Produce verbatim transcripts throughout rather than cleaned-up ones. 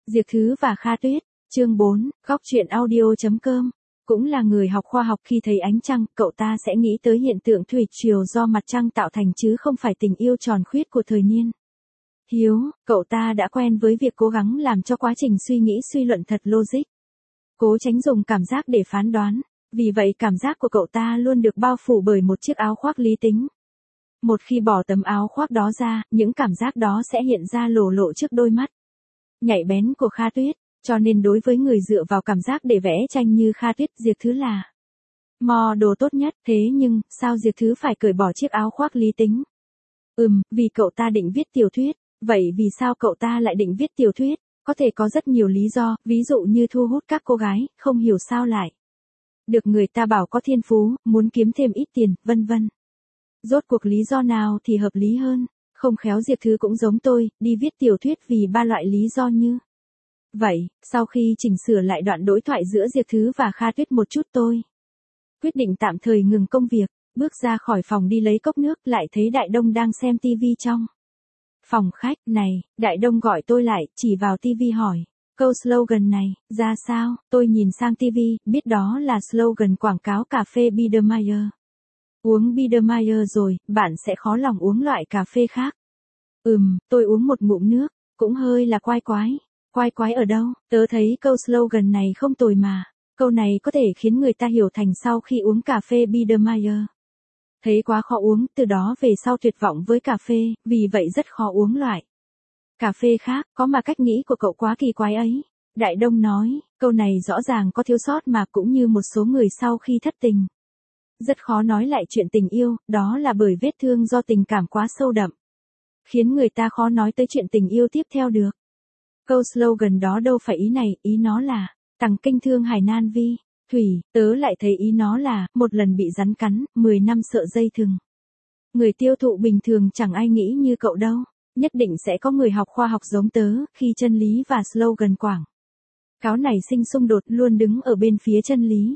Diệp Thứ và Kha Tuyết, chương bốn, góc truyện audio.com. Cũng là người học khoa học, khi thấy ánh trăng, cậu ta sẽ nghĩ tới hiện tượng thủy triều do mặt trăng tạo thành chứ không phải tình yêu tròn khuyết của thời niên hiếu. Cậu ta đã quen với việc cố gắng làm cho quá trình suy nghĩ suy luận thật logic, cố tránh dùng cảm giác để phán đoán. Vì vậy cảm giác của cậu ta luôn được bao phủ bởi một chiếc áo khoác lý tính. Một khi bỏ tấm áo khoác đó ra, những cảm giác đó sẽ hiện ra lồ lộ trước đôi mắt nhạy bén của Kha Tuyết. Cho nên đối với người dựa vào cảm giác để vẽ tranh như Kha Tuyết, Diệp Thứ là model tốt nhất. Thế nhưng, sao Diệp Thứ phải cởi bỏ chiếc áo khoác lý tính? Ừm, vì cậu ta định viết tiểu thuyết. Vậy vì sao cậu ta lại định viết tiểu thuyết? Có thể có rất nhiều lý do, ví dụ như thu hút các cô gái, không hiểu sao lại được người ta bảo có thiên phú, muốn kiếm thêm ít tiền, vân vân. Rốt cuộc lý do nào thì hợp lý hơn? Không khéo Diệp Thứ cũng giống tôi, đi viết tiểu thuyết vì ba loại lý do như vậy. Sau khi chỉnh sửa lại đoạn đối thoại giữa Diệp Thứ và Kha Tuyết một chút, tôi quyết định tạm thời ngừng công việc, bước ra khỏi phòng đi lấy cốc nước, lại thấy Đại Đông đang xem tivi trong phòng khách. Này, Đại Đông gọi tôi lại, chỉ vào tivi hỏi, câu slogan này, ra sao? Tôi nhìn sang tivi, biết đó là slogan quảng cáo cà phê Biedermeier. Uống Biedermeier rồi, bạn sẽ khó lòng uống loại cà phê khác. Ừm, tôi uống một ngụm nước, cũng hơi là quái quái. Quái quái ở đâu? Tớ thấy câu slogan này không tồi mà. Câu này có thể khiến người ta hiểu thành sau khi uống cà phê Biedermeier thấy quá khó uống, từ đó về sau tuyệt vọng với cà phê, vì vậy rất khó uống loại cà phê khác. Có mà cách nghĩ của cậu quá kỳ quái ấy. Đại Đông nói, câu này rõ ràng có thiếu sót mà, cũng như một số người sau khi thất tình rất khó nói lại chuyện tình yêu, đó là bởi vết thương do tình cảm quá sâu đậm, khiến người ta khó nói tới chuyện tình yêu tiếp theo được. Câu slogan đó đâu phải ý này, ý nó là, tằng kinh thương hải nan vi, thủy, tớ lại thấy ý nó là, một lần bị rắn cắn, mười năm sợ dây thừng. Người tiêu thụ bình thường chẳng ai nghĩ như cậu đâu, nhất định sẽ có người học khoa học giống tớ, khi chân lý và slogan quảng cáo này sinh xung đột, luôn đứng ở bên phía chân lý.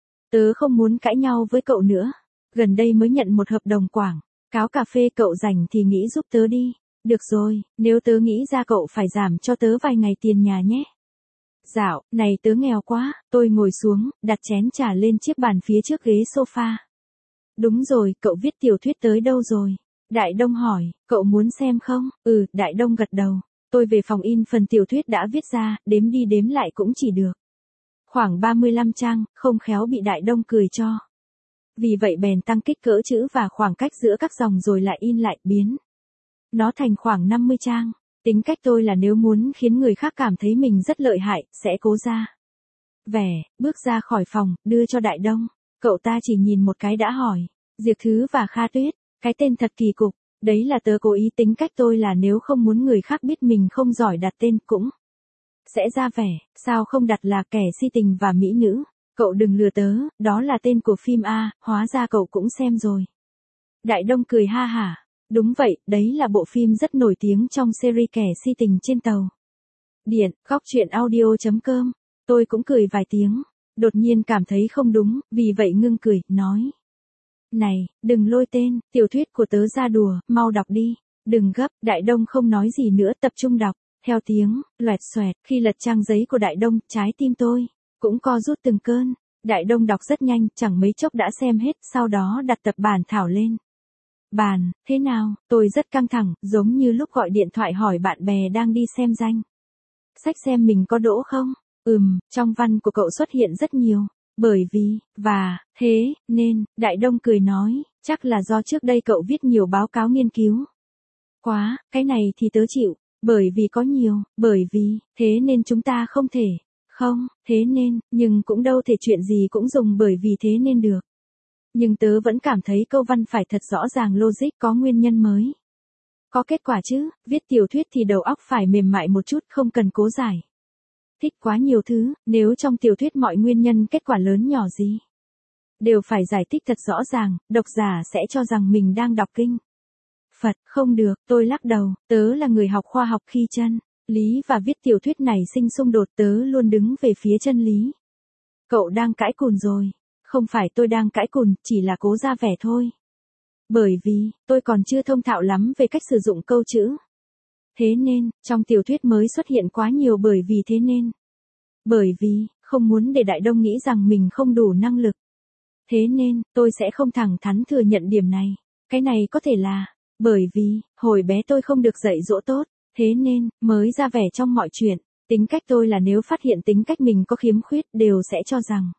Tớ không muốn cãi nhau với cậu nữa, gần đây mới nhận một hợp đồng quảng cáo cà phê, cậu rảnh thì nghĩ giúp tớ đi. Được rồi, nếu tớ nghĩ ra cậu phải giảm cho tớ vài ngày tiền nhà nhé. Dạo này tớ nghèo quá. Tôi ngồi xuống, đặt chén trà lên chiếc bàn phía trước ghế sofa. Đúng rồi, cậu viết tiểu thuyết tới đâu rồi? Đại Đông hỏi, cậu muốn xem không? Ừ, Đại Đông gật đầu. Tôi về phòng in phần tiểu thuyết đã viết ra, đếm đi đếm lại cũng chỉ được khoảng ba mươi lăm trang, không khéo bị Đại Đông cười cho. Vì vậy bèn tăng kích cỡ chữ và khoảng cách giữa các dòng rồi lại in lại, biến nó thành khoảng năm mươi trang. Tính cách tôi là nếu muốn khiến người khác cảm thấy mình rất lợi hại, sẽ cố ra vẻ, bước ra khỏi phòng, đưa cho Đại Đông. Cậu ta chỉ nhìn một cái đã hỏi, Diệp Thứ và Kha Tuyết, cái tên thật kỳ cục. Đấy là tớ cố ý, tính cách tôi là nếu không muốn người khác biết mình không giỏi đặt tên, cũng sẽ ra vẻ, sao không đặt là kẻ si tình và mỹ nữ. Cậu đừng lừa tớ, đó là tên của phim A, hóa ra cậu cũng xem rồi. Đại Đông cười ha hả. Đúng vậy, đấy là bộ phim rất nổi tiếng trong series kẻ si tình trên tàu điện. Góc truyện audio.com. Tôi cũng cười vài tiếng, đột nhiên cảm thấy không đúng, vì vậy ngưng cười, nói, này, đừng lôi tên tiểu thuyết của tớ ra đùa, mau đọc đi, đừng gấp. Đại Đông không nói gì nữa, tập trung đọc. Theo tiếng loẹt xoẹt, khi lật trang giấy của Đại Đông, trái tim tôi cũng co rút từng cơn. Đại Đông đọc rất nhanh, chẳng mấy chốc đã xem hết, sau đó đặt tập bản thảo lên bàn. Thế nào? Tôi rất căng thẳng, giống như lúc gọi điện thoại hỏi bạn bè đang đi xem danh sách xem mình có đỗ không. Ừm, trong văn của cậu xuất hiện rất nhiều, bởi vì, và, thế, nên. Đại Đông cười nói, chắc là do trước đây cậu viết nhiều báo cáo nghiên cứu quá, cái này thì tớ chịu, bởi vì có nhiều, bởi vì, thế nên chúng ta không thể, không, thế nên, nhưng cũng đâu thể chuyện gì cũng dùng bởi vì thế nên được. Nhưng tớ vẫn cảm thấy câu văn phải thật rõ ràng, logic, có nguyên nhân mới có kết quả chứ. Viết tiểu thuyết thì đầu óc phải mềm mại một chút, không cần cố giải thích quá nhiều thứ. Nếu trong tiểu thuyết mọi nguyên nhân kết quả lớn nhỏ gì đều phải giải thích thật rõ ràng, độc giả sẽ cho rằng mình đang đọc kinh Phật. Không được, tôi lắc đầu, tớ là người học khoa học, khi chân lý và viết tiểu thuyết này sinh xung đột, tớ luôn đứng về phía chân lý. Cậu đang cãi cùn rồi. Không phải tôi đang cãi cùn, chỉ là cố ra vẻ thôi. Bởi vì, tôi còn chưa thông thạo lắm về cách sử dụng câu chữ. Thế nên, trong tiểu thuyết mới xuất hiện quá nhiều bởi vì thế nên. Bởi vì, không muốn để Đại Đông nghĩ rằng mình không đủ năng lực. Thế nên, tôi sẽ không thẳng thắn thừa nhận điểm này. Cái này có thể là, bởi vì, hồi bé tôi không được dạy dỗ tốt, thế nên, mới ra vẻ trong mọi chuyện. Tính cách tôi là nếu phát hiện tính cách mình có khiếm khuyết đều sẽ cho rằng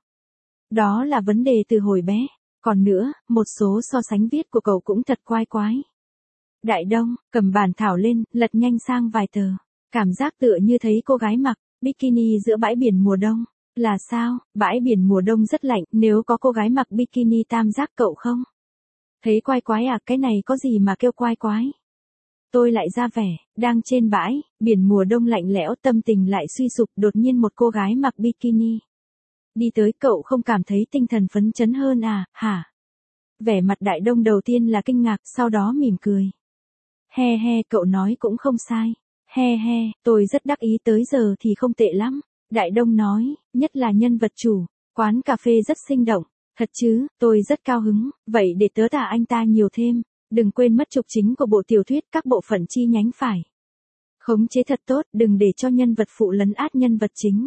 đó là vấn đề từ hồi bé. Còn nữa, một số so sánh viết của cậu cũng thật quái quái. Đại Đông, cầm bản thảo lên, lật nhanh sang vài tờ. Cảm giác tựa như thấy cô gái mặc bikini giữa bãi biển mùa đông. Là sao, bãi biển mùa đông rất lạnh, nếu có cô gái mặc bikini tam giác cậu không? Thấy quái quái à, cái này có gì mà kêu quái quái? Tôi lại ra vẻ, đang trên bãi, biển mùa đông lạnh lẽo, tâm tình lại suy sụp, đột nhiên một cô gái mặc bikini đi tới, cậu không cảm thấy tinh thần phấn chấn hơn à, hả? Vẻ mặt Đại Đông đầu tiên là kinh ngạc, sau đó mỉm cười. He he, cậu nói cũng không sai. He he, tôi rất đắc ý, tới giờ thì không tệ lắm. Đại Đông nói, nhất là nhân vật chủ, quán cà phê rất sinh động. Thật chứ, tôi rất cao hứng, vậy để tớ tả anh ta nhiều thêm. Đừng quên mất trục chính của bộ tiểu thuyết, các bộ phận chi nhánh phải khống chế thật tốt, đừng để cho nhân vật phụ lấn át nhân vật chính.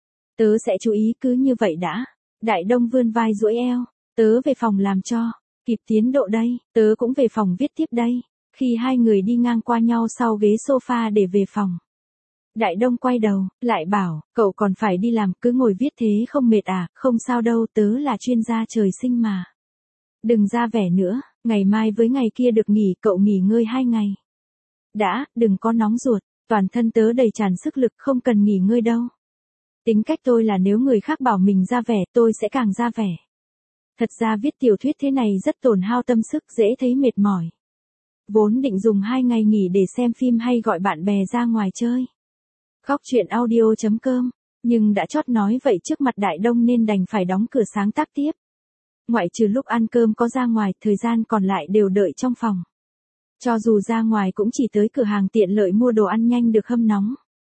Tớ sẽ chú ý, cứ như vậy đã. Đại Đông vươn vai duỗi eo, tớ về phòng làm cho kịp tiến độ đây, tớ cũng về phòng viết tiếp đây. Khi hai người đi ngang qua nhau sau ghế sofa để về phòng, Đại Đông quay đầu, lại bảo, cậu còn phải đi làm, cứ ngồi viết thế không mệt à? Không sao đâu, tớ là chuyên gia trời sinh mà. Đừng ra vẻ nữa, ngày mai với ngày kia được nghỉ, cậu nghỉ ngơi hai ngày. Đã, đừng có nóng ruột, toàn thân tớ đầy tràn sức lực, không cần nghỉ ngơi đâu. Tính cách tôi là nếu người khác bảo mình ra vẻ, tôi sẽ càng ra vẻ. Thật ra viết tiểu thuyết thế này rất tổn hao tâm sức, dễ thấy mệt mỏi. Vốn định dùng hai ngày nghỉ để xem phim hay gọi bạn bè ra ngoài chơi. Góc truyện audio chấm com, nhưng đã chót nói vậy trước mặt Đại Đông nên đành phải đóng cửa sáng tác tiếp. Ngoại trừ lúc ăn cơm có ra ngoài, thời gian còn lại đều đợi trong phòng. Cho dù ra ngoài cũng chỉ tới cửa hàng tiện lợi mua đồ ăn nhanh được hâm nóng,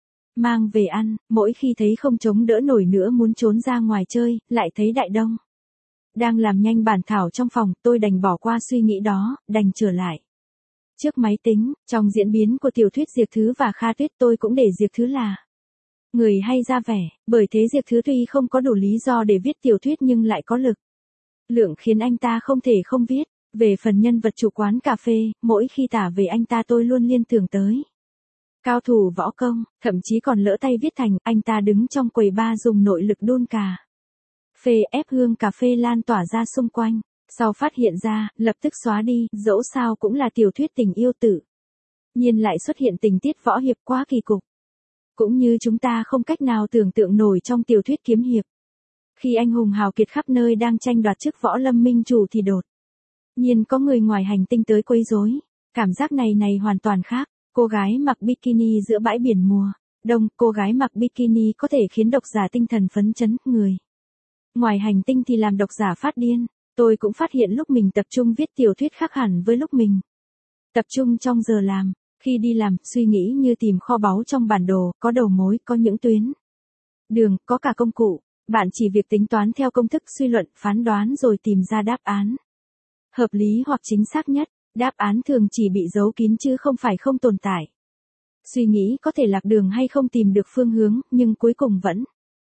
mang về ăn. Mỗi khi thấy không chống đỡ nổi nữa muốn trốn ra ngoài chơi, lại thấy Đại Đông đang làm nhanh bản thảo trong phòng, tôi đành bỏ qua suy nghĩ đó, đành trở lại trước máy tính. Trong diễn biến của tiểu thuyết Diệp Thứ và Kha Tuyết, tôi cũng để Diệp Thứ là người hay ra vẻ, bởi thế Diệp Thứ tuy không có đủ lý do để viết tiểu thuyết nhưng lại có lực lượng khiến anh ta không thể không viết. Về phần nhân vật chủ quán cà phê, mỗi khi tả về anh ta tôi luôn liên tưởng tới cao thủ võ công, thậm chí còn lỡ tay viết thành, anh ta đứng trong quầy bar dùng nội lực đun cà phê ép hương cà phê lan tỏa ra xung quanh. Sau phát hiện ra, lập tức xóa đi, dẫu sao cũng là tiểu thuyết tình yêu tự nhiên lại xuất hiện tình tiết võ hiệp quá kỳ cục. Cũng như chúng ta không cách nào tưởng tượng nổi trong tiểu thuyết kiếm hiệp. Khi anh hùng hào kiệt khắp nơi đang tranh đoạt chức võ lâm minh chủ thì đột nhiên có người ngoài hành tinh tới quấy rối. Cảm giác này này hoàn toàn khác. Cô gái mặc bikini giữa bãi biển mùa đông, cô gái mặc bikini có thể khiến độc giả tinh thần phấn chấn, người ngoài hành tinh thì làm độc giả phát điên. Tôi cũng phát hiện lúc mình tập trung viết tiểu thuyết khác hẳn với lúc mình tập trung trong giờ làm. Khi đi làm, suy nghĩ như tìm kho báu trong bản đồ, có đầu mối, có những tuyến đường, có cả công cụ. Bạn chỉ việc tính toán theo công thức, suy luận, phán đoán rồi tìm ra đáp án hợp lý hoặc chính xác nhất. Đáp án thường chỉ bị giấu kín chứ không phải không tồn tại. Suy nghĩ có thể lạc đường hay không tìm được phương hướng, nhưng cuối cùng vẫn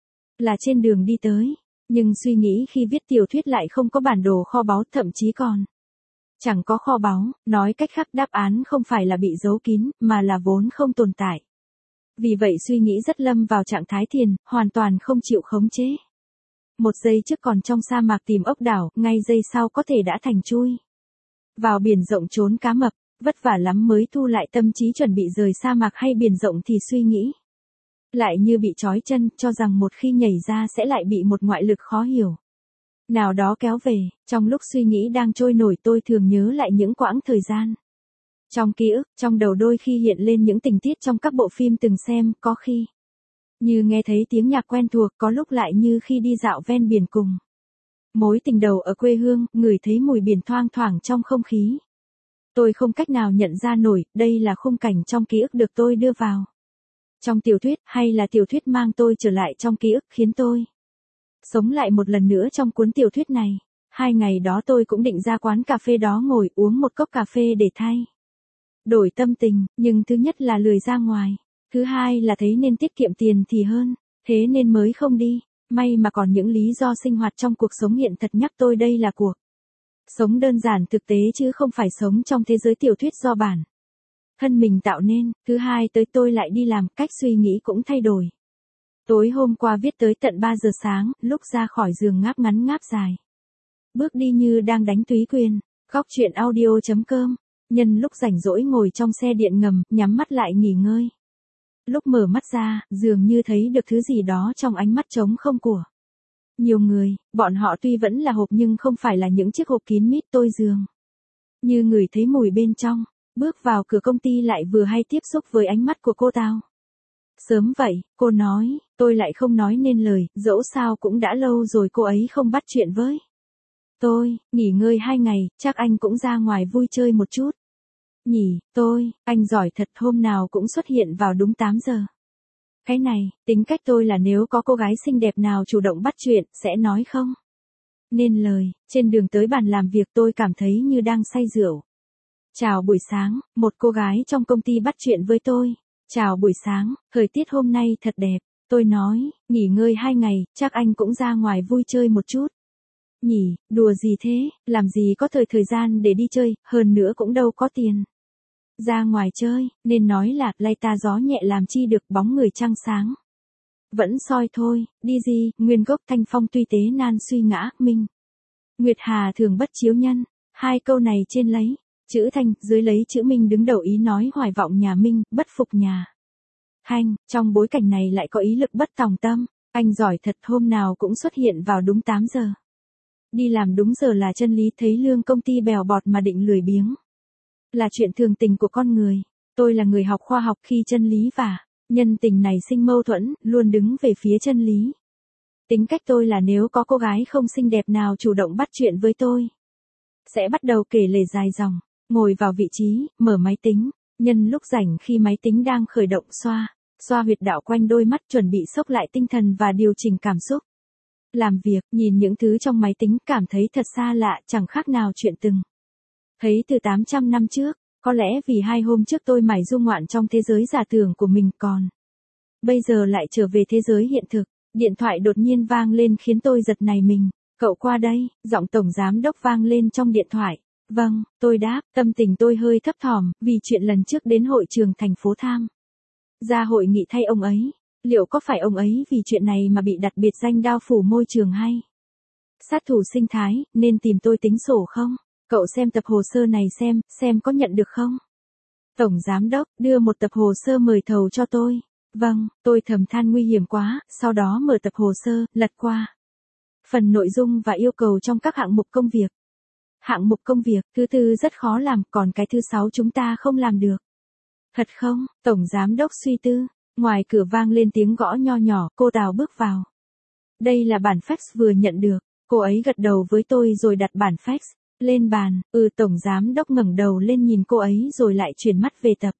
là trên đường đi tới. Nhưng suy nghĩ khi viết tiểu thuyết lại không có bản đồ kho báu, thậm chí còn chẳng có kho báu. Nói cách khác, đáp án không phải là bị giấu kín, mà là vốn không tồn tại. Vì vậy suy nghĩ rất lâm vào trạng thái thiền, hoàn toàn không chịu khống chế. Một giây trước còn trong sa mạc tìm ốc đảo, ngay giây sau có thể đã thành chui vào biển rộng trốn cá mập. Vất vả lắm mới thu lại tâm trí chuẩn bị rời sa mạc hay biển rộng thì suy nghĩ lại như bị trói chân, cho rằng một khi nhảy ra sẽ lại bị một ngoại lực khó hiểu nào đó kéo về. Trong lúc suy nghĩ đang trôi nổi, tôi thường nhớ lại những quãng thời gian trong ký ức, trong đầu đôi khi hiện lên những tình tiết trong các bộ phim từng xem, có khi như nghe thấy tiếng nhạc quen thuộc, có lúc lại như khi đi dạo ven biển cùng mối tình đầu ở quê hương, ngửi thấy mùi biển thoang thoảng trong không khí. Tôi không cách nào nhận ra nổi, đây là khung cảnh trong ký ức được tôi đưa vào trong tiểu thuyết, hay là tiểu thuyết mang tôi trở lại trong ký ức, khiến tôi sống lại một lần nữa trong cuốn tiểu thuyết này. Hai ngày đó tôi cũng định ra quán cà phê đó ngồi uống một cốc cà phê để thay đổi tâm tình, nhưng thứ nhất là lười ra ngoài. Thứ hai là thấy nên tiết kiệm tiền thì hơn, thế nên mới không đi. May mà còn những lý do sinh hoạt trong cuộc sống hiện thật nhắc tôi đây là cuộc sống đơn giản thực tế chứ không phải sống trong thế giới tiểu thuyết do bản thân mình tạo nên. Thứ hai tới tôi lại đi làm, cách suy nghĩ cũng thay đổi. Tối hôm qua viết tới tận ba giờ sáng, lúc ra khỏi giường ngáp ngắn ngáp dài. Bước đi như đang đánh túy quyền. Góc chuyện audio.com. Nhân lúc rảnh rỗi ngồi trong xe điện ngầm, nhắm mắt lại nghỉ ngơi. Lúc mở mắt ra, dường như thấy được thứ gì đó trong ánh mắt trống không của nhiều người. Bọn họ tuy vẫn là hộp nhưng không phải là những chiếc hộp kín mít tôi dường như ngửi thấy mùi bên trong. Bước vào cửa công ty lại vừa hay tiếp xúc với ánh mắt của cô Tao. Sớm vậy, cô nói, tôi lại không nói nên lời, dẫu sao cũng đã lâu rồi cô ấy không bắt chuyện với tôi. Nghỉ ngơi hai ngày, chắc anh cũng ra ngoài vui chơi một chút nhỉ. Tôi, anh giỏi thật, hôm nào cũng xuất hiện vào đúng tám giờ. Cái này, tính cách tôi là nếu có cô gái xinh đẹp nào chủ động bắt chuyện, sẽ nói không nên lời. Trên đường tới bàn làm việc tôi cảm thấy như đang say rượu. Chào buổi sáng, một cô gái trong công ty bắt chuyện với tôi. Chào buổi sáng, thời tiết hôm nay thật đẹp. Tôi nói, nghỉ ngơi hai ngày, chắc anh cũng ra ngoài vui chơi một chút nhỉ. Đùa gì thế, làm gì có thời thời gian để đi chơi, hơn nữa cũng đâu có tiền ra ngoài chơi, nên nói là lay ta gió nhẹ làm chi được, bóng người trăng sáng vẫn soi thôi. Đi gì, nguyên gốc thanh phong tuy tế nan suy ngã, minh nguyệt hà thường bất chiếu nhân. Hai câu này trên lấy chữ thanh, dưới lấy chữ minh đứng đầu ý nói hoài vọng nhà Minh, bất phục nhà Thanh. Trong bối cảnh này lại có ý lực bất tòng tâm. Anh giỏi thật, hôm nào cũng xuất hiện vào đúng tám giờ. Đi làm đúng giờ là chân lý, thấy lương công ty bèo bọt mà định lười biếng là chuyện thường tình của con người. Tôi là người học khoa học, khi chân lý và nhân tình này sinh mâu thuẫn, luôn đứng về phía chân lý. Tính cách tôi là nếu có cô gái không xinh đẹp nào chủ động bắt chuyện với tôi, sẽ bắt đầu kể lể dài dòng. Ngồi vào vị trí, mở máy tính, nhân lúc rảnh khi máy tính đang khởi động xoa, xoa huyệt đạo quanh đôi mắt, chuẩn bị xốc lại tinh thần và điều chỉnh cảm xúc. Làm việc, nhìn những thứ trong máy tính, cảm thấy thật xa lạ, chẳng khác nào chuyện từng thấy từ tám trăm năm trước. Có lẽ vì hai hôm trước tôi mải du ngoạn trong thế giới giả tưởng của mình, còn bây giờ lại trở về thế giới hiện thực. Điện thoại đột nhiên vang lên khiến tôi giật nảy mình. Cậu qua đây, giọng tổng giám đốc vang lên trong điện thoại. Vâng, tôi đáp, tâm tình tôi hơi thấp thỏm, vì chuyện lần trước đến hội trường thành phố tham gia hội nghị thay ông ấy. Liệu có phải ông ấy vì chuyện này mà bị đặt biệt danh đao phủ môi trường hay sát thủ sinh thái, nên tìm tôi tính sổ không? Cậu xem tập hồ sơ này xem, xem có nhận được không? Tổng giám đốc, đưa một tập hồ sơ mời thầu cho tôi. Vâng, tôi thầm than nguy hiểm quá, sau đó mở tập hồ sơ, lật qua phần nội dung và yêu cầu trong các hạng mục công việc. Hạng mục công việc, thứ tư rất khó làm, còn cái thứ sáu chúng ta không làm được. Thật không? Tổng giám đốc suy tư. Ngoài cửa vang lên tiếng gõ nho nhỏ, cô Tào bước vào. Đây là bản fax vừa nhận được. Cô ấy gật đầu với tôi rồi đặt bản fax lên bàn. Ừ, tổng giám đốc ngẩng đầu lên nhìn cô ấy rồi lại chuyển mắt về tập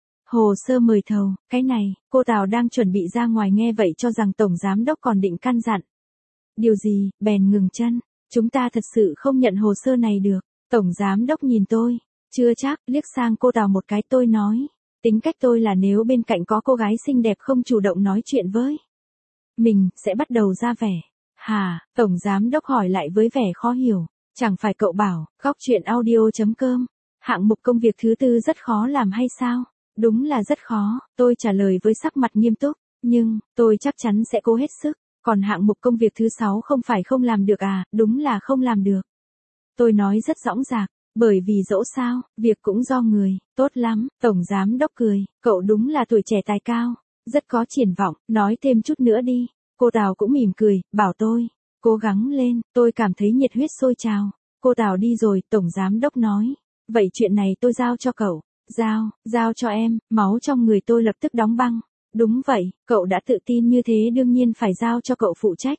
hồ sơ mời thầu. Cái này, cô Tào đang chuẩn bị ra ngoài nghe vậy cho rằng tổng giám đốc còn định căn dặn điều gì, bèn ngừng chân. Chúng ta thật sự không nhận hồ sơ này được. Tổng giám đốc nhìn tôi. Chưa chắc, liếc sang cô Tào một cái, tôi nói. Tính cách tôi là nếu bên cạnh có cô gái xinh đẹp không chủ động nói chuyện với mình, sẽ bắt đầu ra vẻ. Hà, tổng giám đốc hỏi lại với vẻ khó hiểu. Chẳng phải cậu bảo, góc chuyện audio.com, hạng mục công việc thứ tư rất khó làm hay sao? Đúng là rất khó, tôi trả lời với sắc mặt nghiêm túc. Nhưng, tôi chắc chắn sẽ cố hết sức. Còn hạng mục công việc thứ sáu không phải không làm được à, đúng là không làm được. Tôi nói rất dõng dạc, bởi vì dẫu sao, việc cũng do người. Tốt lắm, tổng giám đốc cười, cậu đúng là tuổi trẻ tài cao, rất có triển vọng, nói thêm chút nữa đi. Cô Tào cũng mỉm cười, bảo tôi cố gắng lên. Tôi cảm thấy nhiệt huyết sôi trào. Cô Tào đi rồi, tổng giám đốc nói, vậy chuyện này tôi giao cho cậu. Giao, giao cho em. Máu trong người tôi lập tức đóng băng. Đúng vậy, cậu đã tự tin như thế đương nhiên phải giao cho cậu phụ trách.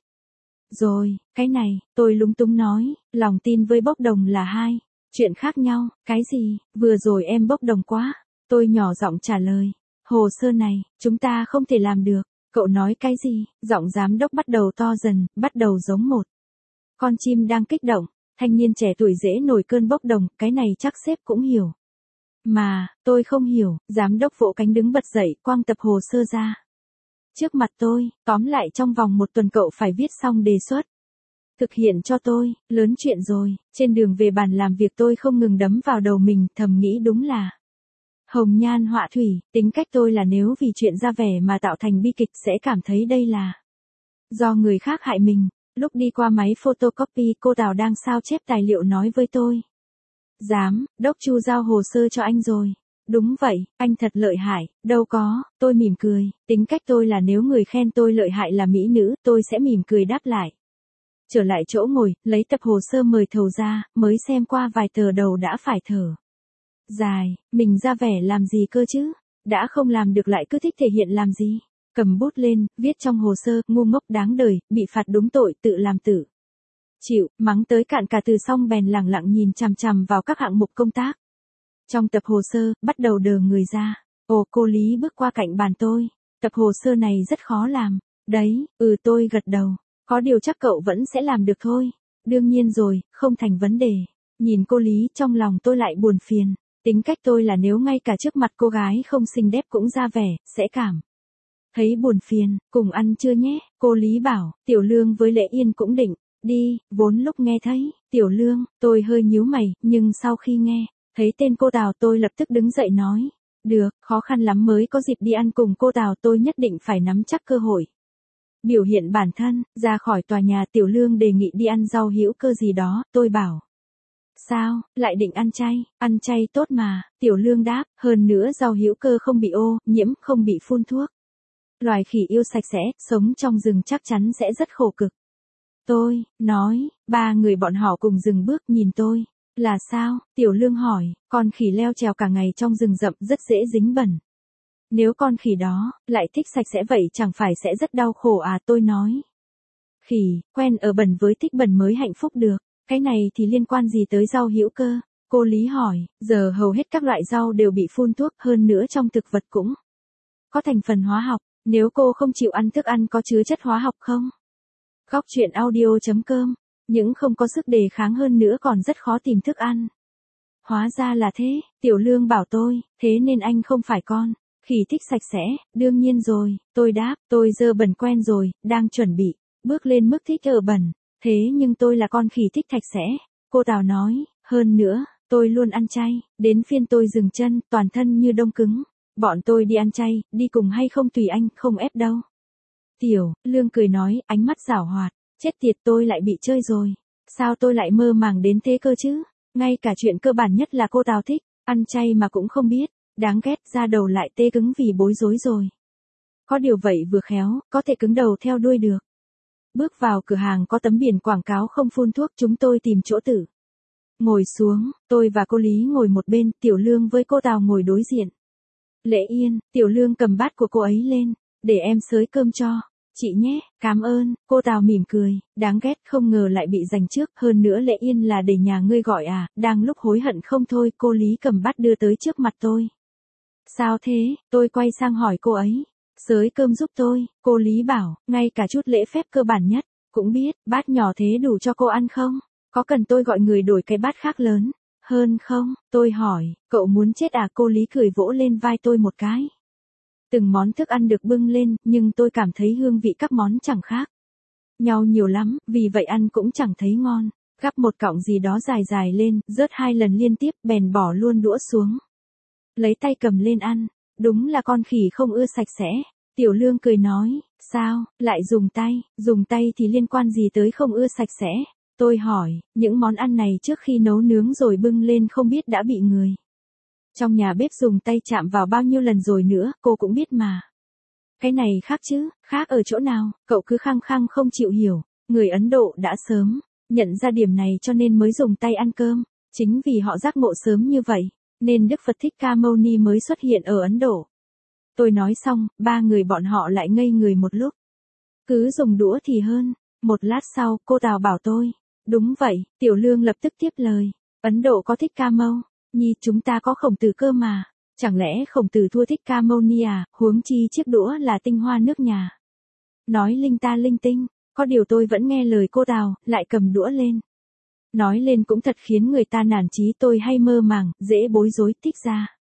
Rồi, cái này, tôi lúng túng nói, lòng tin với bốc đồng là hai chuyện khác nhau. Cái gì? Vừa rồi em bốc đồng quá. Tôi nhỏ giọng trả lời, hồ sơ này, chúng ta không thể làm được. Cậu nói cái gì? Giọng giám đốc bắt đầu to dần, bắt đầu giống một con chim đang kích động. Thanh niên trẻ tuổi dễ nổi cơn bốc đồng, cái này chắc sếp cũng hiểu. Mà, tôi không hiểu, giám đốc vỗ cánh đứng bật dậy, quăng tập hồ sơ ra. Trước mặt tôi, tóm lại trong vòng một tuần cậu phải viết xong đề xuất. Thực hiện cho tôi, lớn chuyện rồi, trên đường về bàn làm việc tôi không ngừng đấm vào đầu mình, thầm nghĩ đúng là hồng nhan họa thủy, tính cách tôi là nếu vì chuyện ra vẻ mà tạo thành bi kịch sẽ cảm thấy đây là do người khác hại mình. Lúc đi qua máy photocopy cô Tào đang sao chép tài liệu nói với tôi. Giám, đốc Chu giao hồ sơ cho anh rồi. Đúng vậy, anh thật lợi hại, đâu có, tôi mỉm cười, tính cách tôi là nếu người khen tôi lợi hại là mỹ nữ, tôi sẽ mỉm cười đáp lại. Trở lại chỗ ngồi, lấy tập hồ sơ mời thầu ra, mới xem qua vài tờ đầu đã phải thở dài, mình ra vẻ làm gì cơ chứ, đã không làm được lại cứ thích thể hiện làm gì. Cầm bút lên, viết trong hồ sơ, ngu ngốc đáng đời, bị phạt đúng tội, tự làm tự chịu, mắng tới cạn cả từ xong bèn lẳng lặng nhìn chằm chằm vào các hạng mục công tác. Trong tập hồ sơ, bắt đầu đờ người ra. Ồ, cô Lý bước qua cạnh bàn tôi. Tập hồ sơ này rất khó làm. Đấy, ừ tôi gật đầu. Có điều chắc cậu vẫn sẽ làm được thôi. Đương nhiên rồi, không thành vấn đề. Nhìn cô Lý trong lòng tôi lại buồn phiền. Tính cách tôi là nếu ngay cả trước mặt cô gái không xinh đẹp cũng ra vẻ, sẽ cảm thấy buồn phiền. Cùng ăn chưa nhé, cô Lý bảo. Tiểu Lương với Lệ Yên cũng định đi, vốn lúc nghe thấy Tiểu Lương, tôi hơi nhíu mày, nhưng sau khi nghe thấy tên cô Tào tôi lập tức đứng dậy nói. Được, khó khăn lắm mới có dịp đi ăn cùng cô Tào, tôi nhất định phải nắm chắc cơ hội. Biểu hiện bản thân, ra khỏi tòa nhà. Tiểu Lương đề nghị đi ăn rau hữu cơ gì đó, tôi bảo. Sao, lại định ăn chay, ăn chay tốt mà, Tiểu Lương đáp, hơn nữa rau hữu cơ không bị ô, nhiễm, không bị phun thuốc. Loài khỉ yêu sạch sẽ, sống trong rừng chắc chắn sẽ rất khổ cực. Tôi, nói, ba người bọn họ cùng dừng bước nhìn tôi. Là sao? Tiểu Lương hỏi, con khỉ leo trèo cả ngày trong rừng rậm rất dễ dính bẩn. Nếu con khỉ đó, lại thích sạch sẽ vậy chẳng phải sẽ rất đau khổ à, tôi nói. Khỉ, quen ở bẩn với thích bẩn mới hạnh phúc được, cái này thì liên quan gì tới rau hữu cơ? Cô Lý hỏi, giờ hầu hết các loại rau đều bị phun thuốc, hơn nữa trong thực vật cũng có thành phần hóa học, nếu cô không chịu ăn thức ăn có chứa chất hóa học không? Góc truyện audio.com, những không có sức đề kháng hơn nữa còn rất khó tìm thức ăn. Hóa ra là thế, Tiểu Lương bảo tôi, thế nên anh không phải con khỉ thích sạch sẽ, đương nhiên rồi, tôi đáp, tôi dơ bẩn quen rồi, đang chuẩn bị bước lên mức thích ở bẩn, thế nhưng tôi là con khỉ thích sạch sẽ, cô Tào nói, hơn nữa, tôi luôn ăn chay, đến phiên tôi dừng chân, toàn thân như đông cứng, bọn tôi đi ăn chay, đi cùng hay không tùy anh, không ép đâu. Tiểu Lương cười nói, ánh mắt giảo hoạt, chết tiệt tôi lại bị chơi rồi, sao tôi lại mơ màng đến thế cơ chứ, ngay cả chuyện cơ bản nhất là cô Tào thích, ăn chay mà cũng không biết, đáng ghét, ra đầu lại tê cứng vì bối rối rồi. Có điều vậy vừa khéo, có thể cứng đầu theo đuôi được. Bước vào cửa hàng có tấm biển quảng cáo không phun thuốc, chúng tôi tìm chỗ tử. Ngồi xuống, tôi và cô Lý ngồi một bên, Tiểu Lương với cô Tào ngồi đối diện. Lệ Yên, Tiểu Lương cầm bát của cô ấy lên, để em xới cơm cho. Chị nhé, cảm ơn, cô Tào mỉm cười, đáng ghét không ngờ lại bị giành trước, hơn nữa Lệ Yên là để nhà ngươi gọi à, đang lúc hối hận không thôi, cô Lý cầm bát đưa tới trước mặt tôi. Sao thế, tôi quay sang hỏi cô ấy, xới cơm giúp tôi, cô Lý bảo, ngay cả chút lễ phép cơ bản nhất, cũng biết, bát nhỏ thế đủ cho cô ăn không? Có cần tôi gọi người đổi cái bát khác lớn hơn không? Tôi hỏi, cậu muốn chết à? Cô Lý cười vỗ lên vai tôi một cái. Từng món thức ăn được bưng lên, nhưng tôi cảm thấy hương vị các món chẳng khác nhau nhiều lắm, vì vậy ăn cũng chẳng thấy ngon. Gắp một cọng gì đó dài dài lên, rớt hai lần liên tiếp, bèn bỏ luôn đũa xuống. Lấy tay cầm lên ăn, đúng là con khỉ không ưa sạch sẽ. Tiểu Lương cười nói, sao, lại dùng tay, dùng tay thì liên quan gì tới không ưa sạch sẽ? Tôi hỏi, những món ăn này trước khi nấu nướng rồi bưng lên không biết đã bị người trong nhà bếp dùng tay chạm vào bao nhiêu lần rồi nữa, cô cũng biết mà. Cái này khác chứ, khác ở chỗ nào, cậu cứ khăng khăng không chịu hiểu, người Ấn Độ đã sớm nhận ra điểm này cho nên mới dùng tay ăn cơm, chính vì họ giác ngộ sớm như vậy, nên Đức Phật Thích Ca Mâu Ni mới xuất hiện ở Ấn Độ. Tôi nói xong, ba người bọn họ lại ngây người một lúc. Cứ dùng đũa thì hơn. Một lát sau, cô Tào bảo tôi. Đúng vậy, Tiểu Lương lập tức tiếp lời. Ấn Độ có Thích Ca Mâu Ni, chúng ta có Khổng Tử cơ mà. Chẳng lẽ Khổng Tử thua Thích Ca Mâu Ni à, huống chi chiếc đũa là tinh hoa nước nhà. Nói linh ta linh tinh, có điều tôi vẫn nghe lời cô Tào, lại cầm đũa lên. Nói lên cũng thật khiến người ta nản chí, tôi hay mơ màng, dễ bối rối, thích ra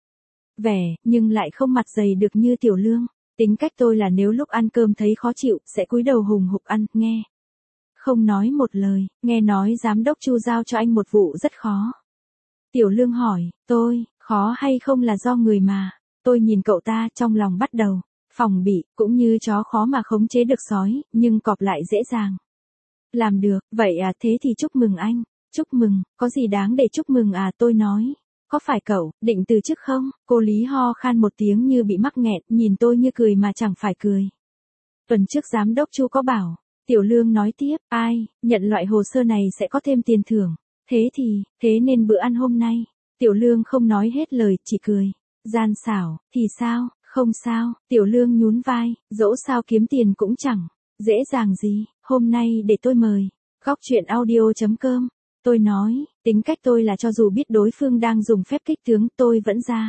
vẻ, nhưng lại không mặt dày được như Tiểu Lương. Tính cách tôi là nếu lúc ăn cơm thấy khó chịu, sẽ cúi đầu hùng hục ăn, nghe. Không nói một lời, nghe nói giám đốc Chu giao cho anh một vụ rất khó. Tiểu Lương hỏi, tôi, khó hay không là do người mà. Tôi nhìn cậu ta trong lòng bắt đầu, phòng bị, cũng như chó khó mà khống chế được sói, nhưng cọp lại dễ dàng. Làm được, vậy à, thế thì chúc mừng anh. Chúc mừng, có gì đáng để chúc mừng à, tôi nói. Có phải cậu, định từ chức không? Cô Lý ho khan một tiếng như bị mắc nghẹn, nhìn tôi như cười mà chẳng phải cười. Tuần trước giám đốc Chu có bảo. Tiểu Lương nói tiếp, ai, nhận loại hồ sơ này sẽ có thêm tiền thưởng. Thế thì, thế nên bữa ăn hôm nay. Tiểu Lương không nói hết lời, chỉ cười. Gian xảo, thì sao, không sao. Tiểu Lương nhún vai, dẫu sao kiếm tiền cũng chẳng dễ dàng gì. Hôm nay để tôi mời. Góc chuyện audio chấm com. Tôi nói, tính cách tôi là cho dù biết đối phương đang dùng phép kích tướng, tôi vẫn ra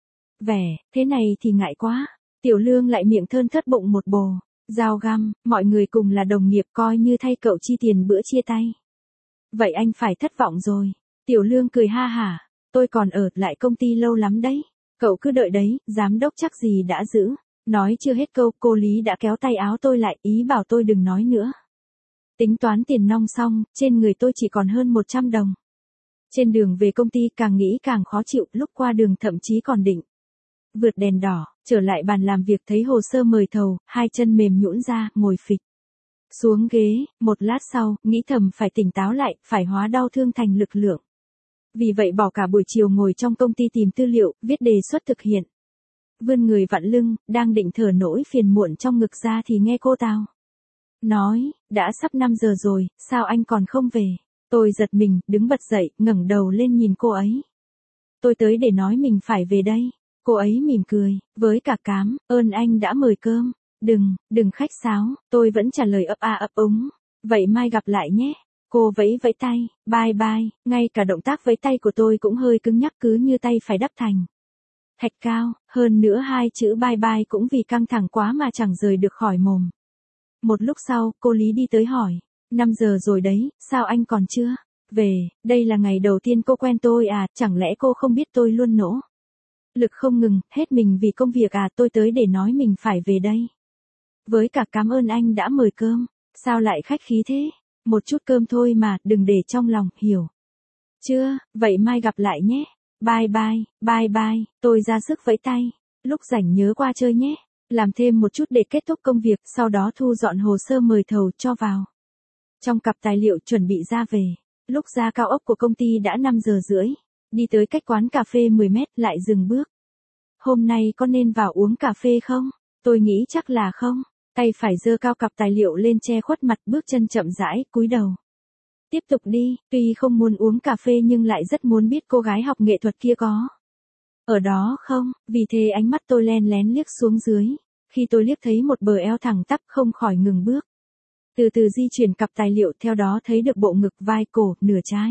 vẻ, thế này thì ngại quá. Tiểu Lương lại miệng thơn thớt bụng một bồ. Dao găm, mọi người cùng là đồng nghiệp, coi như thay cậu chi tiền bữa chia tay. Vậy anh phải thất vọng rồi. Tiểu Lương cười ha hả, tôi còn ở lại công ty lâu lắm đấy. Cậu cứ đợi đấy, giám đốc chắc gì đã giữ. Nói chưa hết câu, cô Lý đã kéo tay áo tôi lại, ý bảo tôi đừng nói nữa. Tính toán tiền nong xong, trên người tôi chỉ còn hơn một trăm đồng. Trên đường về công ty càng nghĩ càng khó chịu, lúc qua đường thậm chí còn định vượt đèn đỏ, trở lại bàn làm việc thấy hồ sơ mời thầu, hai chân mềm nhũn ra, ngồi phịch xuống ghế, một lát sau, nghĩ thầm phải tỉnh táo lại, phải hóa đau thương thành lực lượng. Vì vậy bỏ cả buổi chiều ngồi trong công ty tìm tư liệu, viết đề xuất thực hiện. Vươn người vặn lưng, đang định thở nỗi phiền muộn trong ngực ra thì nghe cô Tào nói, đã sắp năm giờ rồi, sao anh còn không về? Tôi giật mình, đứng bật dậy, ngẩng đầu lên nhìn cô ấy. Tôi tới để nói mình phải về đây. Cô ấy mỉm cười, với cả cám, ơn anh đã mời cơm. Đừng, đừng khách sáo, tôi vẫn trả lời ấp a ấp úng. Vậy mai gặp lại nhé. Cô vẫy vẫy tay, bye bye, ngay cả động tác vẫy tay của tôi cũng hơi cứng nhắc cứ như tay phải đắp thành thạch cao, hơn nữa hai chữ bye bye cũng vì căng thẳng quá mà chẳng rời được khỏi mồm. Một lúc sau, cô Lý đi tới hỏi, năm giờ rồi đấy, sao anh còn chưa về? Đây là ngày đầu tiên cô quen tôi à, chẳng lẽ cô không biết tôi luôn nỗ lực không ngừng, hết mình vì công việc à, tôi tới để nói mình phải về đây. Với cả cảm ơn anh đã mời cơm, sao lại khách khí thế? Một chút cơm thôi mà, đừng để trong lòng, hiểu chưa? Vậy mai gặp lại nhé. Bye bye, bye bye, tôi ra sức vẫy tay. Lúc rảnh nhớ qua chơi nhé. Làm thêm một chút để kết thúc công việc, sau đó thu dọn hồ sơ mời thầu cho vào trong cặp tài liệu chuẩn bị ra về. Lúc ra cao ốc của công ty đã năm giờ rưỡi. Đi tới cách quán cà phê mười mét lại dừng bước. Hôm nay có nên vào uống cà phê không? Tôi nghĩ chắc là không. Tay phải giơ cao cặp tài liệu lên che khuất mặt, bước chân chậm rãi, cúi đầu. Tiếp tục đi, tuy không muốn uống cà phê nhưng lại rất muốn biết cô gái học nghệ thuật kia có ở đó không, vì thế ánh mắt tôi len lén liếc xuống dưới. Khi tôi liếc thấy một bờ eo thẳng tắp không khỏi ngừng bước. Từ từ di chuyển cặp tài liệu, theo đó thấy được bộ ngực, vai, cổ, nửa trái.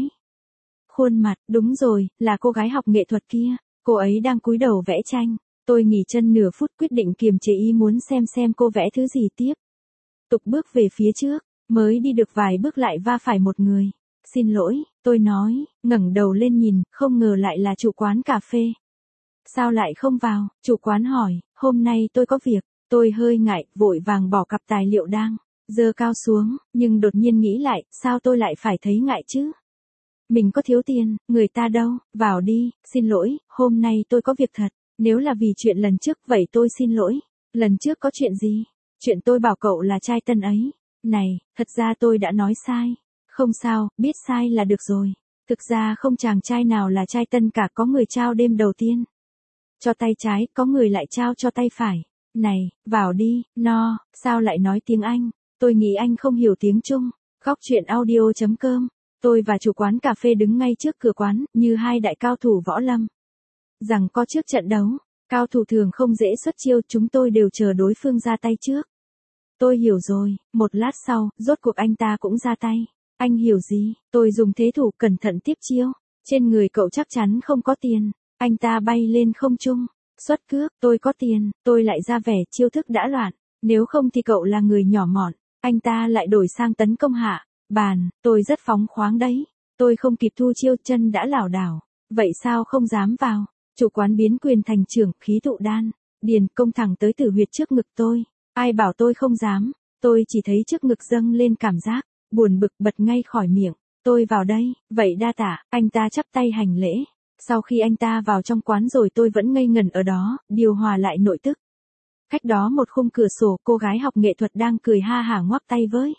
Khuôn mặt, đúng rồi, là cô gái học nghệ thuật kia. Cô ấy đang cúi đầu vẽ tranh. Tôi nghỉ chân nửa phút quyết định kiềm chế ý muốn xem xem cô vẽ thứ gì tiếp. Tục bước về phía trước, mới đi được vài bước lại va phải một người. Xin lỗi, tôi nói, ngẩng đầu lên nhìn, không ngờ lại là chủ quán cà phê. Sao lại không vào? Chủ quán hỏi, hôm nay tôi có việc. Tôi hơi ngại, vội vàng bỏ cặp tài liệu đang giơ cao xuống, nhưng đột nhiên nghĩ lại, sao tôi lại phải thấy ngại chứ? Mình có thiếu tiền, người ta đâu, vào đi, xin lỗi, hôm nay tôi có việc thật. Nếu là vì chuyện lần trước vậy tôi xin lỗi. Lần trước có chuyện gì? Chuyện tôi bảo cậu là trai tân ấy. Này, thật ra tôi đã nói sai. Không sao, biết sai là được rồi. Thực ra không chàng trai nào là trai tân cả, có người trao đêm đầu tiên cho tay trái, có người lại trao cho tay phải. Này, vào đi, no, sao lại nói tiếng Anh? Tôi nghĩ anh không hiểu tiếng Trung. Góc chuyện audio chấm com. Tôi và chủ quán cà phê đứng ngay trước cửa quán, như hai đại cao thủ võ lâm. Rằng có trước trận đấu, cao thủ thường không dễ xuất chiêu, chúng tôi đều chờ đối phương ra tay trước. Tôi hiểu rồi, một lát sau, rốt cuộc anh ta cũng ra tay. Anh hiểu gì? Tôi dùng thế thủ cẩn thận tiếp chiêu. Trên người cậu chắc chắn không có tiền. Anh ta bay lên không trung. Xuất cước, tôi có tiền, tôi lại ra vẻ chiêu thức đã loạn. Nếu không thì cậu là người nhỏ mọn. Anh ta lại đổi sang tấn công hạ bàn, tôi rất phóng khoáng đấy. Tôi không kịp thu chiêu, chân đã lảo đảo. Vậy sao không dám vào? Chủ quán biến quyền thành trưởng, khí tụ đan, điền công thẳng tới tử huyệt trước ngực tôi. Ai bảo tôi không dám, tôi chỉ thấy trước ngực dâng lên cảm giác, buồn bực bật ngay khỏi miệng. Tôi vào đây, vậy đa tạ, anh ta chắp tay hành lễ. Sau khi anh ta vào trong quán rồi tôi vẫn ngây ngẩn ở đó, điều hòa lại nội tức. Cách đó một khung cửa sổ, cô gái học nghệ thuật đang cười ha hả ngoắc tay với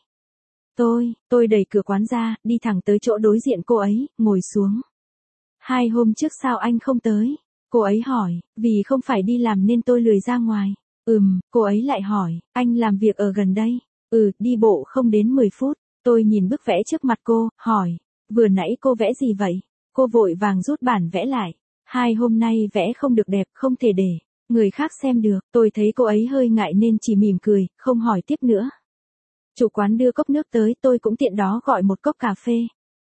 tôi. Tôi đẩy cửa quán ra, đi thẳng tới chỗ đối diện cô ấy, ngồi xuống. Hai hôm trước sao anh không tới? Cô ấy hỏi, vì không phải đi làm nên tôi lười ra ngoài. Ừm, cô ấy lại hỏi, anh làm việc ở gần đây? Ừ, đi bộ không đến mười phút. Tôi nhìn bức vẽ trước mặt cô, hỏi, vừa nãy cô vẽ gì vậy? Cô vội vàng rút bản vẽ lại. Hai hôm nay vẽ không được đẹp, không thể để người khác xem được. Tôi thấy cô ấy hơi ngại nên chỉ mỉm cười, không hỏi tiếp nữa. Chủ quán đưa cốc nước tới, tôi cũng tiện đó gọi một cốc cà phê.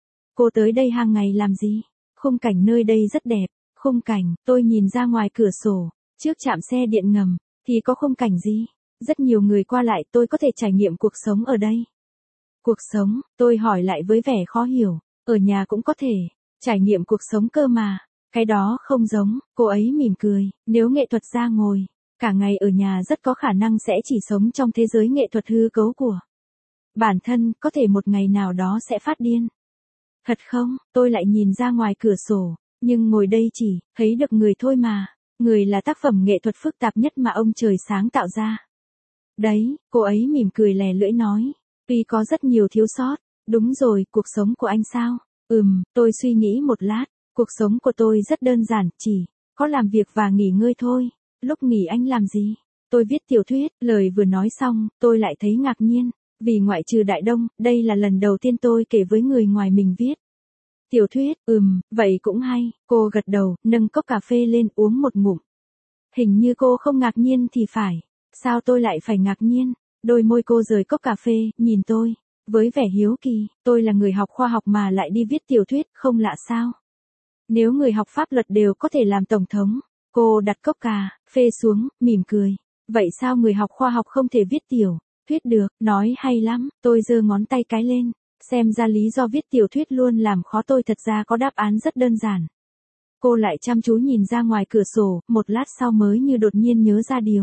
Cô tới đây hàng ngày làm gì? Khung cảnh nơi đây rất đẹp. Khung cảnh, tôi nhìn ra ngoài cửa sổ, trước trạm xe điện ngầm, thì có khung cảnh gì? Rất nhiều người qua lại, tôi có thể trải nghiệm cuộc sống ở đây. Cuộc sống, tôi hỏi lại với vẻ khó hiểu, ở nhà cũng có thể trải nghiệm cuộc sống cơ mà. Cái đó không giống, cô ấy mỉm cười, nếu nghệ thuật gia ngồi cả ngày ở nhà rất có khả năng sẽ chỉ sống trong thế giới nghệ thuật hư cấu của bản thân, có thể một ngày nào đó sẽ phát điên. Thật không, tôi lại nhìn ra ngoài cửa sổ, nhưng ngồi đây chỉ thấy được người thôi mà. Người là tác phẩm nghệ thuật phức tạp nhất mà ông trời sáng tạo ra. Đấy, cô ấy mỉm cười lè lưỡi nói, tuy có rất nhiều thiếu sót. Đúng rồi, cuộc sống của anh sao? Ừm, tôi suy nghĩ một lát, cuộc sống của tôi rất đơn giản, chỉ có làm việc và nghỉ ngơi thôi. Lúc nghỉ anh làm gì? Tôi viết tiểu thuyết. Lời vừa nói xong, tôi lại thấy ngạc nhiên, vì ngoại trừ Đại Đông, đây là lần đầu tiên tôi kể với người ngoài mình viết tiểu thuyết. Ừm, vậy cũng hay. Cô gật đầu, nâng cốc cà phê lên uống một ngụm. Hình như cô không ngạc nhiên thì phải. Sao tôi lại phải ngạc nhiên? Đôi môi cô rời cốc cà phê, nhìn tôi với vẻ hiếu kỳ. Tôi là người học khoa học mà lại đi viết tiểu thuyết, không lạ sao? Nếu người học pháp luật đều có thể làm tổng thống. Cô đặt cốc cà phê xuống, mỉm cười. Vậy sao người học khoa học không thể viết tiểu thuyết được? Nói hay lắm. Tôi giơ ngón tay cái lên. Xem ra lý do viết tiểu thuyết luôn làm khó tôi, thật ra có đáp án rất đơn giản. Cô lại chăm chú nhìn ra ngoài cửa sổ, một lát sau mới như đột nhiên nhớ ra điều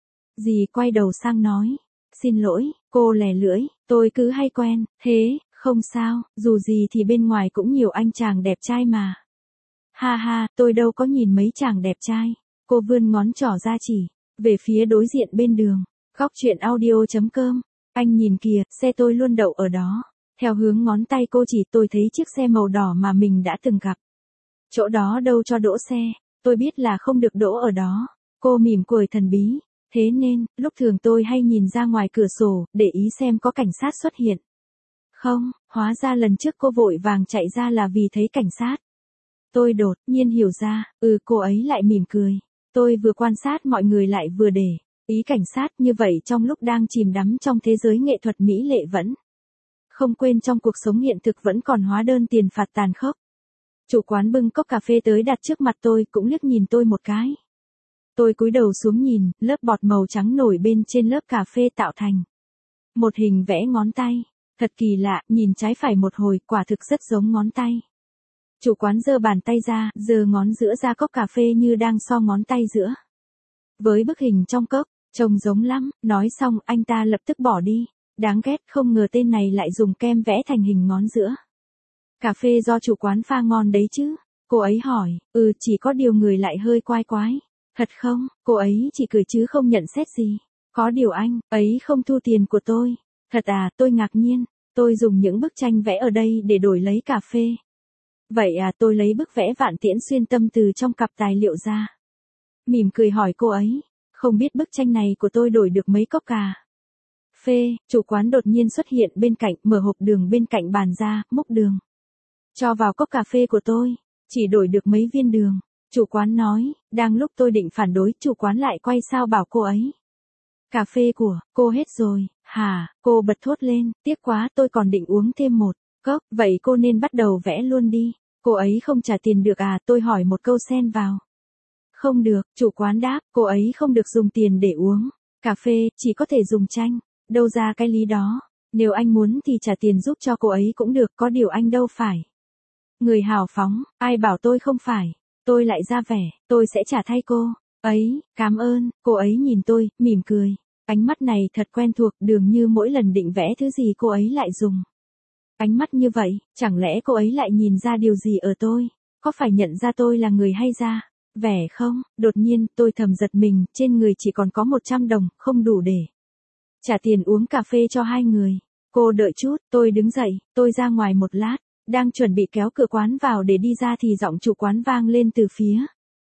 gì, quay đầu sang nói, xin lỗi. Cô lè lưỡi, tôi cứ hay quen, thế, không sao, dù gì thì bên ngoài cũng nhiều anh chàng đẹp trai mà. Ha ha, tôi đâu có nhìn mấy chàng đẹp trai. Cô vươn ngón trỏ ra chỉ về phía đối diện bên đường. Góc truyện audio chấm com. Anh nhìn kìa, xe tôi luôn đậu ở đó. Theo hướng ngón tay cô chỉ, tôi thấy chiếc xe màu đỏ mà mình đã từng gặp. Chỗ đó đâu cho đỗ xe, tôi biết là không được đỗ ở đó. Cô mỉm cười thần bí. Thế nên, lúc thường tôi hay nhìn ra ngoài cửa sổ, để ý xem có cảnh sát xuất hiện không. Hóa ra lần trước cô vội vàng chạy ra là vì thấy cảnh sát. Tôi đột nhiên hiểu ra, ừ, cô ấy lại mỉm cười. Tôi vừa quan sát mọi người lại vừa để ý cảnh sát, như vậy trong lúc đang chìm đắm trong thế giới nghệ thuật mỹ lệ vẫn không quên trong cuộc sống hiện thực vẫn còn hóa đơn tiền phạt tàn khốc. Chủ quán bưng cốc cà phê tới đặt trước mặt tôi, cũng liếc nhìn tôi một cái. Tôi cúi đầu xuống nhìn, lớp bọt màu trắng nổi bên trên lớp cà phê tạo thành một hình vẽ ngón tay. Thật kỳ lạ, nhìn trái phải một hồi, quả thực rất giống ngón tay. Chủ quán giơ bàn tay ra, giơ ngón giữa ra cốc cà phê như đang so ngón tay giữa với bức hình trong cốc. Trông giống lắm. Nói xong, anh ta lập tức bỏ đi. Đáng ghét, không ngờ tên này lại dùng kem vẽ thành hình ngón giữa. Cà phê do chủ quán pha ngon đấy chứ? Cô ấy hỏi. Ừ, chỉ có điều người lại hơi quái quái. Thật không? Cô ấy chỉ cười chứ không nhận xét gì. Có điều anh ấy không thu tiền của tôi. Thật à? Tôi ngạc nhiên. Tôi dùng những bức tranh vẽ ở đây để đổi lấy cà phê. Vậy à? Tôi lấy bức vẽ Vạn Tiễn Xuyên Tâm từ trong cặp tài liệu ra. Mỉm cười hỏi cô ấy. Không biết bức tranh này của tôi đổi được mấy cốc cà phê. Chủ quán đột nhiên xuất hiện bên cạnh, mở hộp đường bên cạnh bàn ra, múc đường cho vào cốc cà phê của tôi. Chỉ đổi được mấy viên đường. Chủ quán nói. Đang lúc tôi định phản đối, chủ quán lại quay sao bảo cô ấy. Cà phê của cô hết rồi. Hả? Cô bật thốt lên. Tiếc quá, tôi còn định uống thêm một cốc. Vậy cô nên bắt đầu vẽ luôn đi. Cô ấy không trả tiền được à? Tôi hỏi một câu xen vào. Không được, chủ quán đáp. Cô ấy không được dùng tiền để uống cà phê, chỉ có thể dùng tranh. Đâu ra cái lý đó. Nếu anh muốn thì trả tiền giúp cho cô ấy cũng được, có điều anh đâu phải người hào phóng. Ai bảo tôi không phải. tôi lại ra vẻ, tôi sẽ trả thay cô. Ấy, cảm ơn, cô ấy nhìn tôi, mỉm cười. Ánh mắt này thật quen thuộc, dường như mỗi lần định vẽ thứ gì cô ấy lại dùng. Ánh mắt như vậy, chẳng lẽ cô ấy lại nhìn ra điều gì ở tôi? Có phải nhận ra tôi là người hay ra vẻ không? Đột nhiên, tôi thầm giật mình, trên người chỉ còn có một trăm đồng, không đủ để trả tiền uống cà phê cho hai người. Cô đợi chút, tôi đứng dậy, tôi ra ngoài một lát, đang chuẩn bị kéo cửa quán vào để đi ra thì giọng chủ quán vang lên từ phía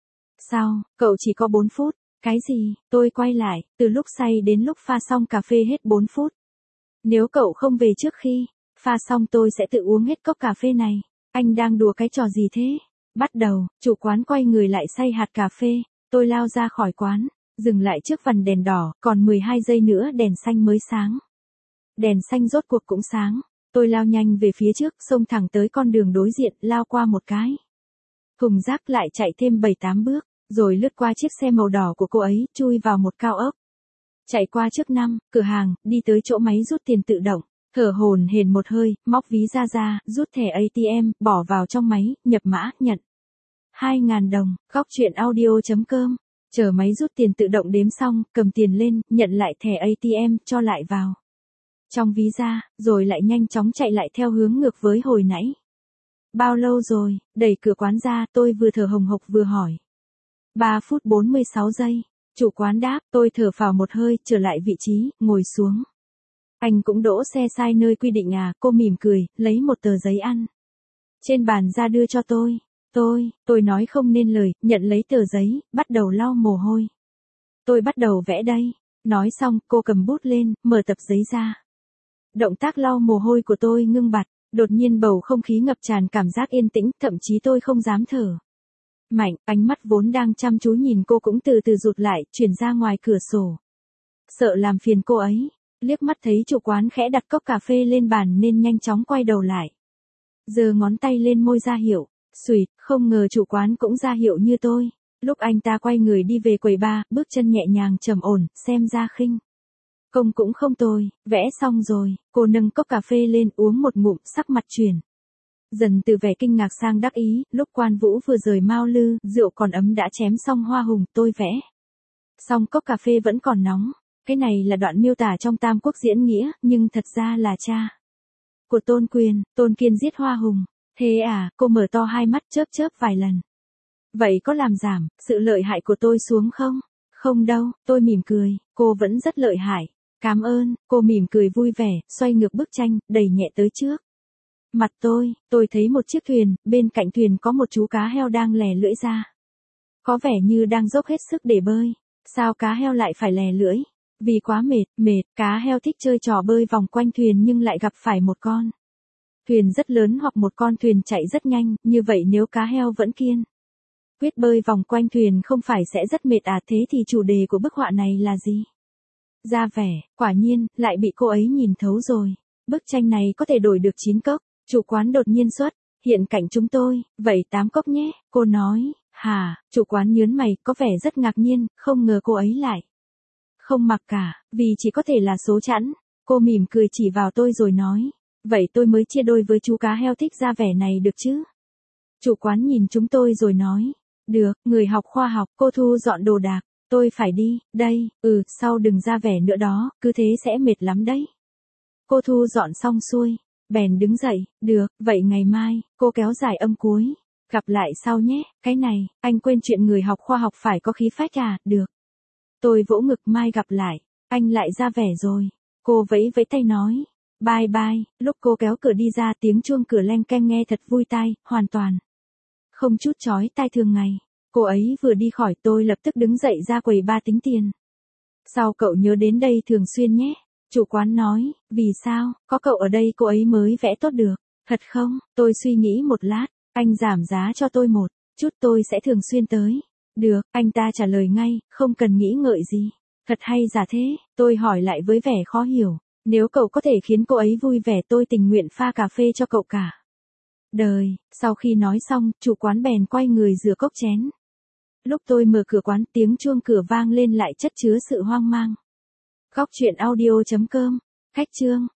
sau, cậu chỉ có bốn phút. Cái gì? Tôi quay lại, từ lúc say đến lúc pha xong cà phê hết bốn phút. Nếu cậu không về trước khi pha xong tôi sẽ tự uống hết cốc cà phê này. Anh đang đùa cái trò gì thế? Bắt đầu, chủ quán quay người lại xay hạt cà phê. Tôi lao ra khỏi quán, dừng lại trước vằn đèn đỏ, còn mười hai giây nữa đèn xanh mới sáng. Đèn xanh rốt cuộc cũng sáng. Tôi lao nhanh về phía trước, xông thẳng tới con đường đối diện, lao qua một cái thùng rác, lại chạy thêm bảy tám bước, rồi lướt qua chiếc xe màu đỏ của cô ấy, chui vào một cao ốc. Chạy qua trước năm cửa hàng, đi tới chỗ máy rút tiền tự động, thở hổn hển một hơi, móc ví ra ra, rút thẻ a tê em, bỏ vào trong máy, nhập mã, nhận. hai ngàn đồng, góc truyện audio chấm com. Chờ máy rút tiền tự động đếm xong, cầm tiền lên, nhận lại thẻ a tê em, cho lại vào trong ví ra, rồi lại nhanh chóng chạy lại theo hướng ngược với hồi nãy. Bao lâu rồi? Đẩy cửa quán ra, tôi vừa thở hồng hộc vừa hỏi. ba phút bốn mươi sáu giây. Chủ quán đáp, tôi thở phào một hơi, trở lại vị trí, ngồi xuống. Anh cũng đỗ xe sai nơi quy định à? Cô mỉm cười, lấy một tờ giấy ăn trên bàn ra đưa cho tôi. Tôi, tôi nói không nên lời, nhận lấy tờ giấy, bắt đầu lau mồ hôi. Tôi bắt đầu vẽ đây. Nói xong, cô cầm bút lên, mở tập giấy ra. Động tác lau mồ hôi của tôi ngưng bặt, đột nhiên bầu không khí ngập tràn cảm giác yên tĩnh, thậm chí tôi không dám thở mạnh, ánh mắt vốn đang chăm chú nhìn cô cũng từ từ rụt lại, chuyển ra ngoài cửa sổ. Sợ làm phiền cô ấy, liếc mắt thấy chủ quán khẽ đặt cốc cà phê lên bàn nên nhanh chóng quay đầu lại. Giơ ngón tay lên môi ra hiệu, xuỵt, không ngờ chủ quán cũng ra hiệu như tôi. Lúc anh ta quay người đi về quầy bar, bước chân nhẹ nhàng trầm ổn, xem ra khinh công cũng không tồi. Vẽ xong rồi, cô nâng cốc cà phê lên uống một ngụm, sắc mặt chuyển dần từ vẻ kinh ngạc sang đắc ý. Lúc Quan Vũ vừa rời Mao Lư, rượu còn ấm đã chém xong hoa hùng, tôi vẽ xong cốc cà phê vẫn còn nóng. Cái này là đoạn miêu tả trong Tam Quốc diễn nghĩa, nhưng thật ra là cha của Tôn Quyền, Tôn Kiên giết hoa hùng. Thế à? Cô mở to hai mắt, chớp chớp vài lần. Vậy có làm giảm sự lợi hại của tôi xuống không? Không đâu, tôi mỉm cười, cô vẫn rất lợi hại. Cảm ơn, cô mỉm cười vui vẻ, xoay ngược bức tranh, đẩy nhẹ tới trước mặt tôi. Tôi thấy một chiếc thuyền, bên cạnh thuyền có một chú cá heo đang lè lưỡi ra. Có vẻ như đang dốc hết sức để bơi. Sao cá heo lại phải lè lưỡi? Vì quá mệt, mệt, cá heo thích chơi trò bơi vòng quanh thuyền nhưng lại gặp phải một con thuyền rất lớn hoặc một con thuyền chạy rất nhanh, như vậy nếu cá heo vẫn kiên quyết bơi vòng quanh thuyền không phải sẽ rất mệt à? Thế thì chủ đề của bức họa này là gì? Ra vẻ, quả nhiên, lại bị cô ấy nhìn thấu rồi. Bức tranh này có thể đổi được chín cốc. Chủ quán đột nhiên xuất hiện cạnh chúng tôi, vậy tám cốc nhé, cô nói. Hả? Chủ quán nhớn mày, có vẻ rất ngạc nhiên, không ngờ cô ấy lại không mặc cả, vì chỉ có thể là số chẵn. Cô mỉm cười chỉ vào tôi rồi nói, vậy tôi mới chia đôi với chú cá heo thích ra vẻ này được chứ? Chủ quán nhìn chúng tôi rồi nói, được, người học khoa học. Cô thu dọn đồ đạc. Tôi phải đi, đây, ừ, sau đừng ra vẻ nữa đó, cứ thế sẽ mệt lắm đấy. Cô thu dọn xong xuôi, bèn đứng dậy, được, vậy ngày mai, cô kéo dài âm cuối. Gặp lại sau nhé, cái này, anh quên chuyện người học khoa học phải có khí phách à, được. Tôi vỗ ngực, mai gặp lại, anh lại ra vẻ rồi. Cô vẫy vẫy tay nói, bye bye. Lúc cô kéo cửa đi ra, tiếng chuông cửa leng keng nghe thật vui tai, hoàn toàn không chút chói tai thường ngày. Cô ấy vừa đi khỏi, tôi lập tức đứng dậy ra quầy bar tính tiền. Sao cậu nhớ đến đây thường xuyên nhé? Chủ quán nói, vì sao, có cậu ở đây cô ấy mới vẽ tốt được. Thật không? Tôi suy nghĩ một lát, anh giảm giá cho tôi một chút, tôi sẽ thường xuyên tới. Được, anh ta trả lời ngay, không cần nghĩ ngợi gì. Thật hay giả thế? Tôi hỏi lại với vẻ khó hiểu. Nếu cậu có thể khiến cô ấy vui vẻ, tôi tình nguyện pha cà phê cho cậu cả đời. Sau khi nói xong, chủ quán bèn quay người rửa cốc chén. Lúc tôi mở cửa quán, tiếng chuông cửa vang lên lại chất chứa sự hoang mang. Góc truyện audio chấm com. Khách chương.